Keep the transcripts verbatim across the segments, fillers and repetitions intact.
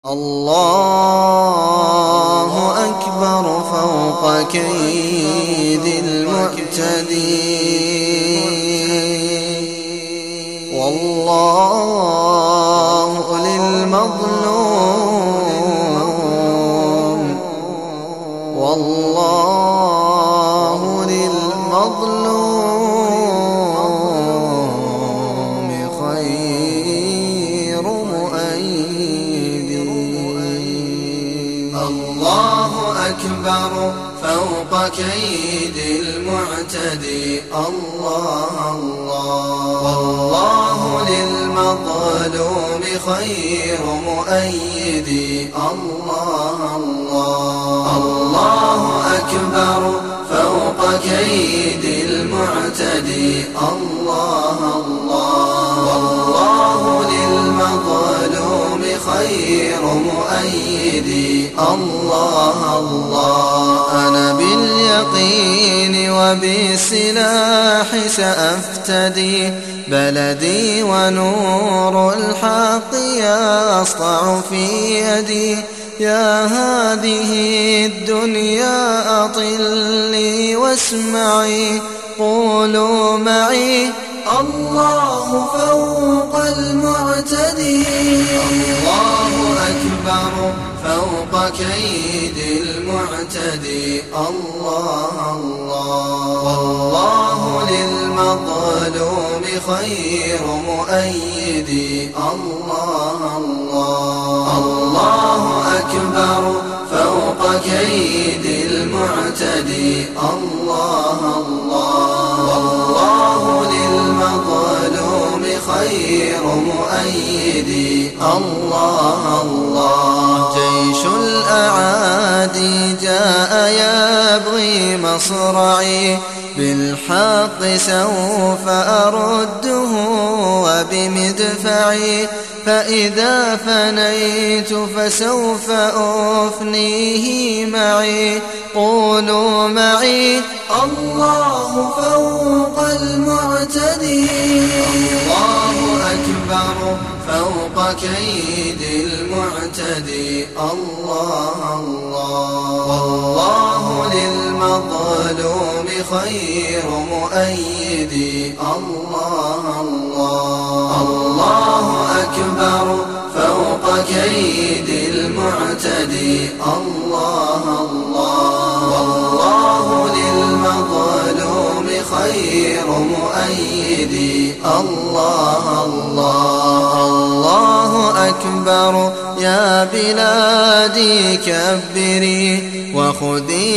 الله أكبر فوق كيد المعتدين، والله للمظلوم والله للمظلوم خير مؤيد. الله أكبر فوق كيد المعتدي، الله الله والله للمظلوم خير مؤيدي، الله الله الله أكبر فوق كيد المعتدي، الله الله والله للمظلوم خير مؤيدي، الله الله. أنا باليقين وبالسلاح سأفتدي بلدي، ونور الحق يسطع في يدي. يا هذه الدنيا أطلي واسمعي، قولوا معي الله فوق المعتدي. الله أكبر فوق كيد المعتدي، الله الله والله للمظلوم خير مؤيدي، الله الله الله أكبر فوق كيد المعتدي، الله الله والله للمظلوم خير مؤيدي، الله الله. جيش الأعادي جاء يبغي مصرعي، بالحق سوف أرده وبمدفعي. فإذا فنيت فسوف أفنيه معي، قولوا معي الله فوق المعتدي. الله أكبر فوق كيد المعتدي، الله الله والله للمظلوم خير مؤيدي، الله الله الله أكبر فوق كيد المعتدي، الله الله والله للمظلوم خير مؤيدي، الله الله. الله أكبر يا بلادي كبري، وخذي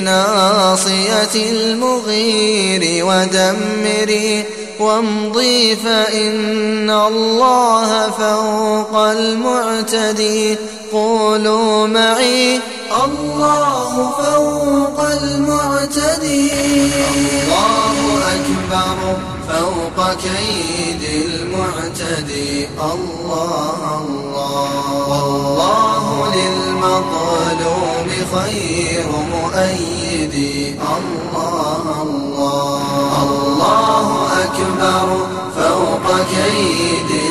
بناصية المغير ودمري، وامضي فإن الله فوق المعتدي. قولوا معي الله فوق المعتدي. الله أكبر فوق كيد المعتدي، الله الله والله للمظلوم خير مؤيدي، الله الله الله أكبر فوق كيد